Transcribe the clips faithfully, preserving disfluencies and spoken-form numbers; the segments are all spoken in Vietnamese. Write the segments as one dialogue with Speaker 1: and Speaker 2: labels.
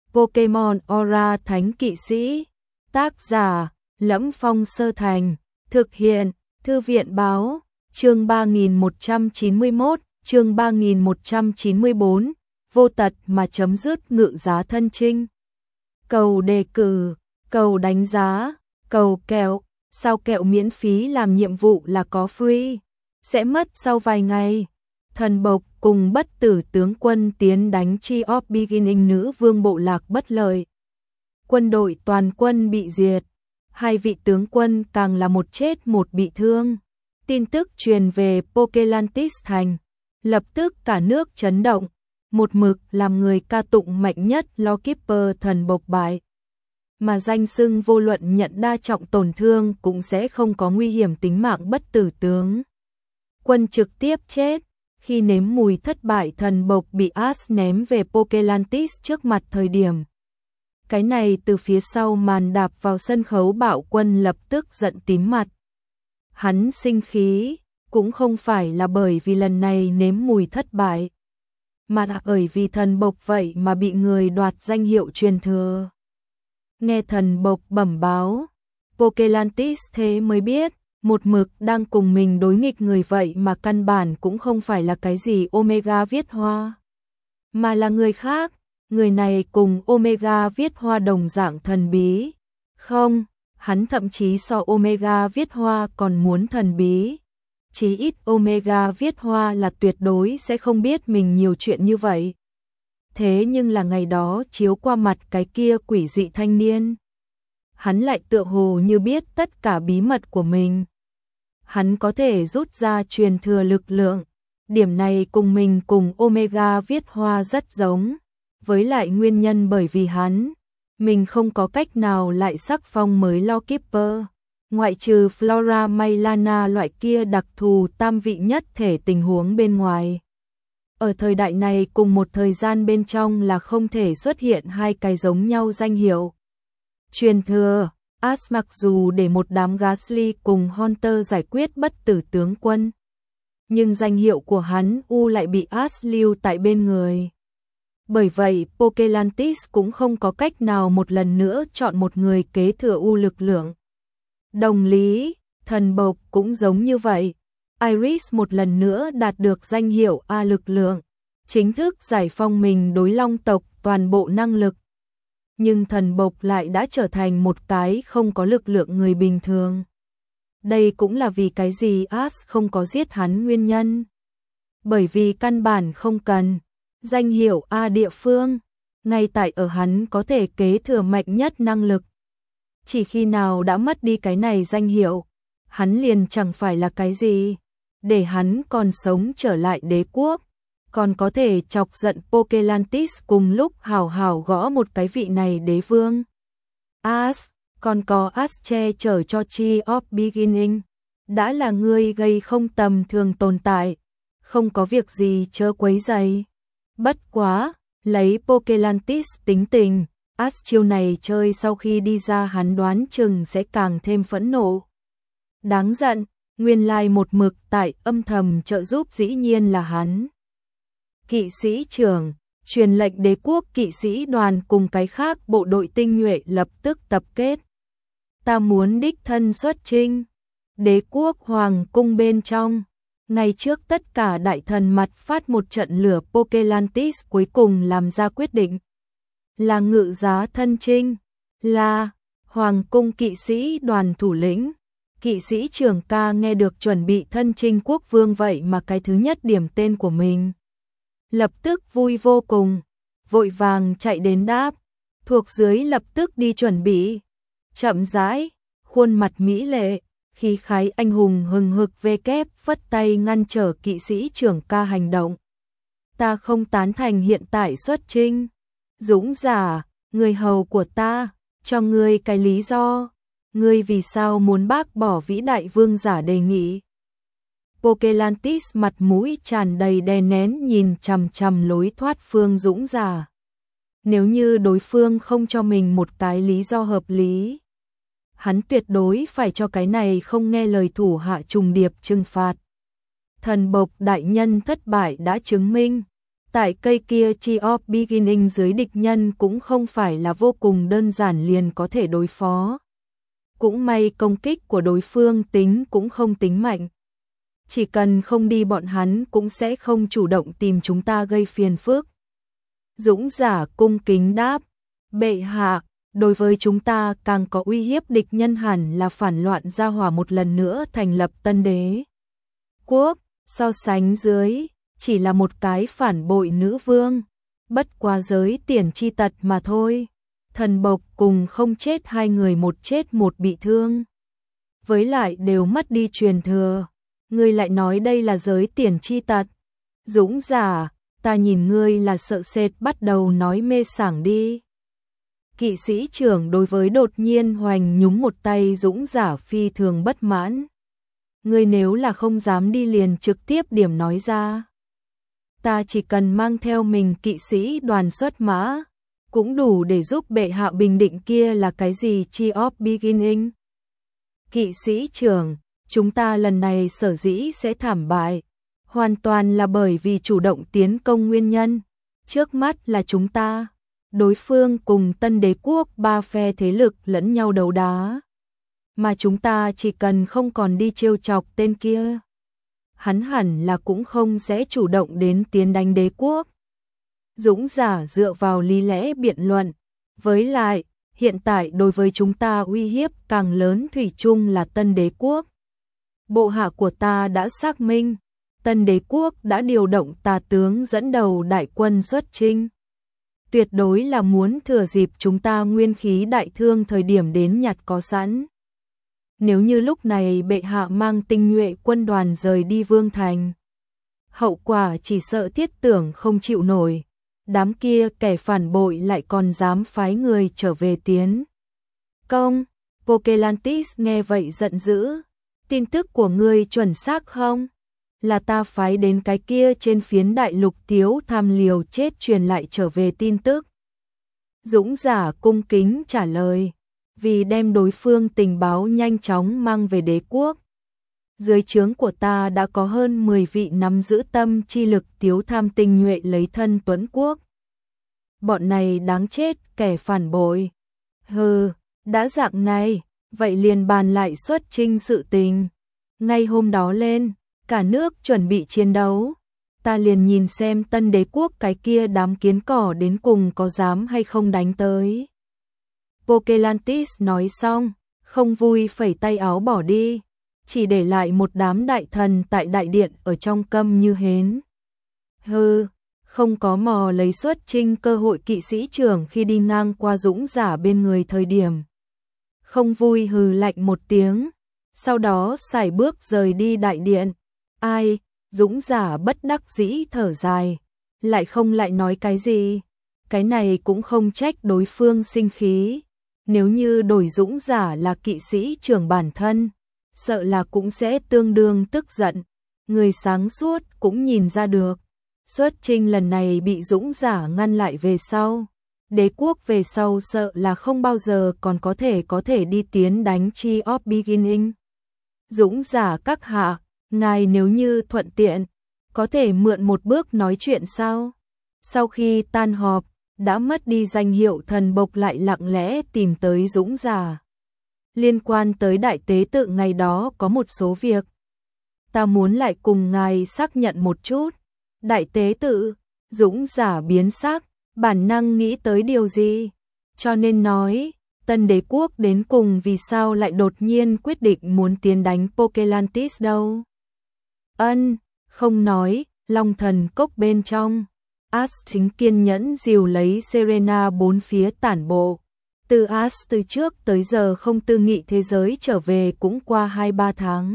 Speaker 1: Pokemon Aura Thánh Kỵ Sĩ. Tác giả: Lẫm Phong Sơ Thành. Thực hiện: Thư viện báo. Chương ba nghìn một trăm chín mươi mốt, chương ba nghìn một trăm chín mươi bốn. Vô tật mà chấm dứt ngự giá thân trinh. Cầu đề cử, cầu đánh giá, cầu kẹo. Sao kẹo miễn phí làm nhiệm vụ là có free? Sẽ mất sau vài ngày. Thần Bộc cùng bất tử tướng quân tiến đánh Tree of Beginning, nữ vương bộ lạc bất lợi. Quân đội toàn quân bị diệt. Hai vị tướng quân càng là một chết một bị thương. Tin tức truyền về Pokelantis thành. Lập tức cả nước chấn động. Một mực làm người ca tụng mạnh nhất Lawkeeper thần Bộc bại. Mà danh xưng vô luận nhận đa trọng tổn thương cũng sẽ không có nguy hiểm tính mạng bất tử tướng quân trực tiếp chết. Khi nếm mùi thất bại, thần Bộc bị Ash ném về Pokelantis trước mặt thời điểm. Cái này từ phía sau màn đạp vào sân khấu bạo quân lập tức giận tím mặt. Hắn sinh khí, cũng không phải là bởi vì lần này nếm mùi thất bại, mà là bởi vì thần Bộc vậy mà bị người đoạt danh hiệu truyền thừa. Nghe thần Bộc bẩm báo, Pokelantis thế mới biết, một mực đang cùng mình đối nghịch người vậy mà căn bản cũng không phải là cái gì Omega Viết Hoa, mà là người khác. Người này cùng Omega Viết Hoa đồng dạng thần bí. Không, hắn thậm chí so Omega Viết Hoa còn muốn thần bí. Chí ít Omega Viết Hoa là tuyệt đối sẽ không biết mình nhiều chuyện như vậy. Thế nhưng là ngày đó chiếu qua mặt cái kia quỷ dị thanh niên, hắn lại tựa hồ như biết tất cả bí mật của mình. Hắn có thể rút ra truyền thừa lực lượng. Điểm này cùng mình cùng Omega Viết Hoa rất giống. Với lại nguyên nhân bởi vì hắn, mình không có cách nào lại sắc phong mới Lawkeeper. Ngoại trừ Flora Mailana loại kia đặc thù tam vị nhất thể tình huống bên ngoài. Ở thời đại này cùng một thời gian bên trong là không thể xuất hiện hai cái giống nhau danh hiệu. Truyền thừa, Ash mặc dù để một đám Ghastly cùng Haunter giải quyết bất tử tướng quân, nhưng danh hiệu của hắn U lại bị Ash lưu tại bên người. Bởi vậy Pokelantis cũng không có cách nào một lần nữa chọn một người kế thừa U lực lượng. Đồng lý, thần Bộc cũng giống như vậy. Iris một lần nữa đạt được danh hiệu A lực lượng, chính thức giải phong mình đối long tộc toàn bộ năng lực. Nhưng thần Bộc lại đã trở thành một cái không có lực lượng người bình thường. Đây cũng là vì cái gì Ash không có giết hắn nguyên nhân. Bởi vì căn bản không cần danh hiệu A địa phương, ngay tại ở hắn có thể kế thừa mạnh nhất năng lực. Chỉ khi nào đã mất đi cái này danh hiệu, hắn liền chẳng phải là cái gì. Để hắn còn sống trở lại đế quốc, còn có thể chọc giận Pokelantis cùng lúc hào hào gõ một cái vị này đế vương. Ash, còn có Ash che chở cho Tree of Beginning, đã là người gây không tầm thường tồn tại, không có việc gì chớ quấy rầy. Bất quá, lấy Pokelantis tính tình, Ash chiêu này chơi sau khi đi ra hắn đoán chừng sẽ càng thêm phẫn nộ. Đáng giận, nguyên lai một mực tại âm thầm trợ giúp dĩ nhiên là hắn. Kỵ sĩ trưởng, truyền lệnh đế quốc kỵ sĩ đoàn cùng cái khác bộ đội tinh nhuệ lập tức tập kết. Ta muốn đích thân xuất chinh. Đế quốc hoàng cung bên trong, ngày trước tất cả đại thần mặt phát một trận lửa. Pokelantis cuối cùng làm ra quyết định. Là ngự giá thân chinh, là hoàng cung kỵ sĩ đoàn thủ lĩnh. Kỵ sĩ trưởng ca nghe được chuẩn bị thân chinh quốc vương vậy mà cái thứ nhất điểm tên của mình. Lập tức vui vô cùng, vội vàng chạy đến đáp, thuộc dưới lập tức đi chuẩn bị. Chậm rãi, khuôn mặt mỹ lệ, khí khái anh hùng hừng hực ve kép phất tay ngăn trở kỵ sĩ trưởng ca hành động. Ta không tán thành hiện tại xuất chinh. Dũng giả, người hầu của ta, cho ngươi cái lý do. Ngươi vì sao muốn bác bỏ vĩ đại vương giả đề nghị? Pokelantis mặt mũi tràn đầy đè nén nhìn chằm chằm lối thoát phương dũng giả. Nếu như đối phương không cho mình một cái lý do hợp lý, hắn tuyệt đối phải cho cái này không nghe lời thủ hạ trùng điệp trừng phạt. Thần Bộc đại nhân thất bại đã chứng minh, Tại cây kia Tree of Beginning dưới địch nhân cũng không phải là vô cùng đơn giản liền có thể đối phó. Cũng may công kích của đối phương tính cũng không tính mạnh. Chỉ cần không đi bọn hắn cũng sẽ không chủ động tìm chúng ta gây phiền phức. Dũng giả cung kính đáp, bệ hạ, đối với chúng ta càng có uy hiếp địch nhân hẳn là phản loạn Gia Hỏa một lần nữa thành lập Tân Đế Quốc, so sánh dưới, chỉ là một cái phản bội nữ vương, bất quá giới tiền chi tật mà thôi. Thần bộc cùng không chết hai người, một chết một bị thương. Với lại đều mất đi truyền thừa. Ngươi lại nói đây là giới tiền chi tật. Dũng giả, ta nhìn ngươi là sợ sệt, bắt đầu nói mê sảng đi. Kỵ sĩ trưởng đối với đột nhiên hoành nhúng một tay dũng giả phi thường bất mãn. Ngươi nếu là không dám đi liền trực tiếp điểm nói ra. Ta chỉ cần mang theo mình kỵ sĩ đoàn xuất mã, cũng đủ để giúp bệ hạ bình định kia là cái gì Tree of Beginning. Kỵ sĩ trưởng, chúng ta lần này sở dĩ sẽ thảm bại, hoàn toàn là bởi vì chủ động tiến công nguyên nhân. Trước mắt là chúng ta, đối phương cùng Tân Đế Quốc ba phe thế lực lẫn nhau đấu đá. Mà chúng ta chỉ cần không còn đi trêu chọc tên kia, hắn hẳn là cũng không sẽ chủ động đến tiến đánh đế quốc. Dũng giả dựa vào lý lẽ biện luận, với lại, hiện tại đối với chúng ta uy hiếp càng lớn thủy chung là Tân Đế Quốc. Bộ hạ của ta đã xác minh, Tân Đế Quốc đã điều động tà tướng dẫn đầu đại quân xuất chinh. Tuyệt đối là muốn thừa dịp chúng ta nguyên khí đại thương thời điểm đến nhặt có sẵn. Nếu như lúc này bệ hạ mang tinh nhuệ quân đoàn rời đi Vương Thành, hậu quả chỉ sợ thiết tưởng không chịu nổi. Đám kia kẻ phản bội lại còn dám phái người trở về tiến công. Pocahontas nghe vậy giận dữ. Tin tức của ngươi chuẩn xác không? Là ta phái đến cái kia trên phiến đại lục tiếu tham liều chết truyền lại trở về tin tức. Dũng giả cung kính trả lời, vì đem đối phương tình báo nhanh chóng mang về đế quốc. Dưới trướng của ta đã có hơn mười vị nắm giữ tâm chi lực tiếu tham tinh nhuệ lấy thân tuấn quốc. Bọn này đáng chết, kẻ phản bội. Hừ, đã dạng này, vậy liền bàn lại xuất chinh sự tình. Ngay hôm đó lên, cả nước chuẩn bị chiến đấu. Ta liền nhìn xem Tân Đế Quốc cái kia đám kiến cỏ đến cùng có dám hay không đánh tới. Pocahontas nói xong, không vui phẩy tay áo bỏ đi, chỉ để lại một đám đại thần tại đại điện ở trong câm như hến. Hừ, không có mò lấy xuất chinh cơ hội kỵ sĩ trưởng khi đi ngang qua dũng giả bên người thời điểm. Không vui hừ lạnh một tiếng, sau đó sải bước rời đi đại điện. Ai, dũng giả bất đắc dĩ thở dài, lại không lại nói cái gì. Cái này cũng không trách đối phương sinh khí. Nếu như đổi dũng giả là kỵ sĩ trưởng bản thân, sợ là cũng sẽ tương đương tức giận. Người sáng suốt cũng nhìn ra được. Xuất chinh lần này bị dũng giả ngăn lại về sau. Đế quốc về sau sợ là không bao giờ còn có thể có thể đi tiến đánh Tree of Beginning. Dũng giả các hạ, ngài nếu như thuận tiện, có thể mượn một bước nói chuyện sao? Sau khi tan họp, đã mất đi danh hiệu thần bộc lại lặng lẽ tìm tới dũng giả. Liên quan tới đại tế tự ngày đó có một số việc. Ta muốn lại cùng ngài xác nhận một chút. Đại tế tự, dũng giả biến sắc, bản năng nghĩ tới điều gì? Cho nên nói, Tân Đế Quốc đến cùng vì sao lại đột nhiên quyết định muốn tiến đánh Pocahontas đâu? Ân, không nói, Long Thần Cốc bên trong. As chính kiên nhẫn dìu lấy Serena bốn phía tản bộ. Từ As từ trước tới giờ không tư nghị thế giới trở về cũng qua hai ba tháng.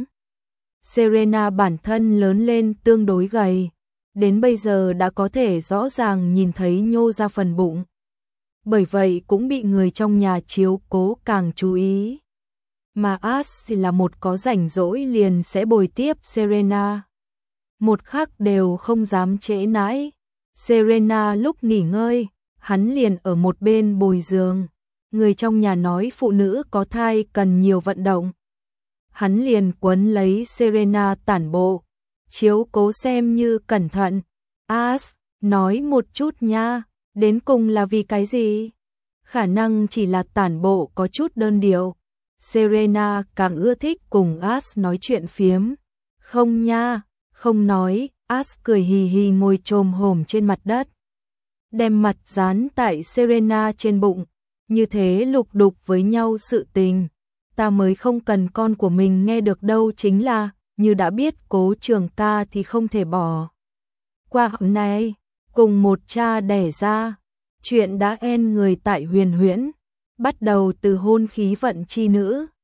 Speaker 1: Serena bản thân lớn lên tương đối gầy. Đến bây giờ đã có thể rõ ràng nhìn thấy nhô ra phần bụng. Bởi vậy cũng bị người trong nhà chiếu cố càng chú ý. Mà As là một có rảnh rỗi liền sẽ bồi tiếp Serena. Một khắc đều không dám trễ nãi. Serena lúc nghỉ ngơi, hắn liền ở một bên bồi giường. Người trong nhà nói phụ nữ có thai cần nhiều vận động. Hắn liền quấn lấy Serena tản bộ, chiếu cố xem như cẩn thận. As, nói một chút nha, đến cùng là vì cái gì? Khả năng chỉ là tản bộ có chút đơn điệu. Serena càng ưa thích cùng Ash nói chuyện phiếm. Không nha, không nói, Ash cười hì hì ngồi chồm hổm trên mặt đất. Đem mặt dán tại Serena trên bụng, như thế lục đục với nhau sự tình. Ta mới không cần con của mình nghe được đâu, chính là, như đã biết Cố Trường ca thì không thể bỏ qua hôm nay, cùng một cha đẻ ra. Chuyện đã en người tại Huyền Huyễn, bắt đầu từ hôn khí vận chi nữ.